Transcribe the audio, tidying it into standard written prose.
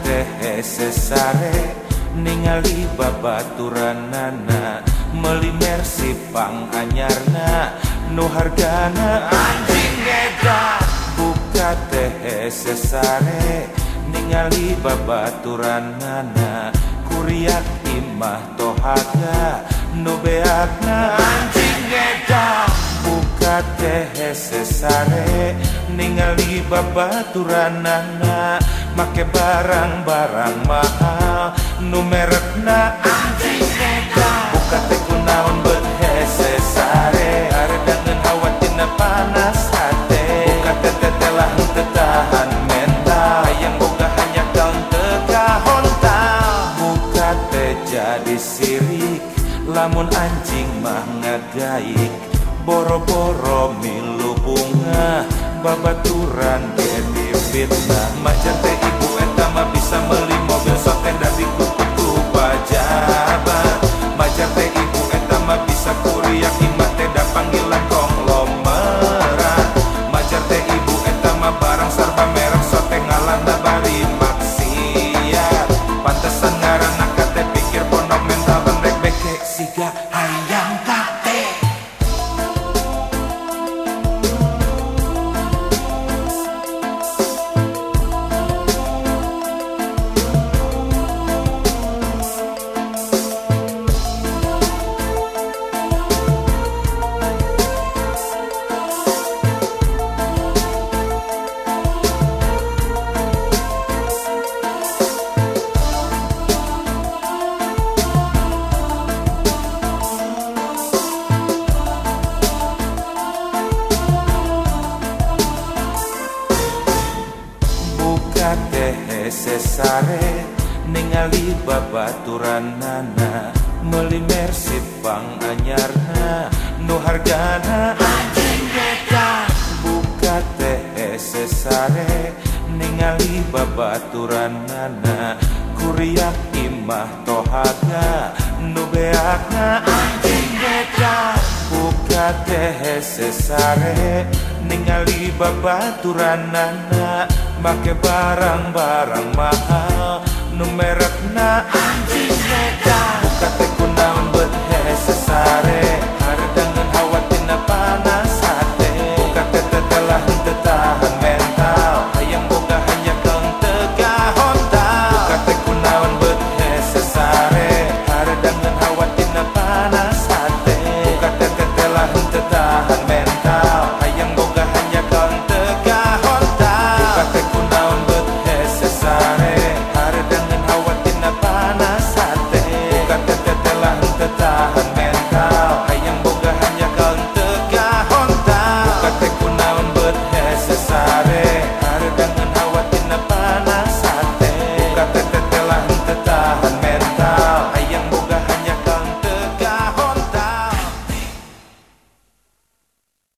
teh sesare ningali babaturanana meuli mersi pang anyarna nu hargana anjing edan. Buka teh sesare ningali babaturanana kuriak imah tohaga nu beakna anjing edan. Buka teh sesare ningali babaturanana make barang-barang mahal nu merekna anjing edan. Buka teh kunaon beut sesare aredangeun awat tina panas hate. Buka teh telah henteu tahan mental hayang boga hanya daun teu hontal. Buka teh jadi sirik lamun anjing mah ngagaik boro-boro milu bunga babaturan jadi fitnah. Macan teh ibu eta mah bisa meuli mobil soten dari kuku pajabat. Macan teh ibu eta mah bisa kuriak imah teh da panggilan konglomerat. Macan teh ibu eta mah barang sarba merek soten ngalana bari maksiat. Pantesan ngaranna kate pikir pondok mental bandrek beke siga hayang kate. Teh sesare ningali babaturanana meuli mersi pang anyarna nu hargana anjing edan. Buka teh sesare ningali babaturanana kuriak imah tohaga nu beakna anjing edan. Buka teh sesare ningali babaturanana make barang-barang mahal nu merek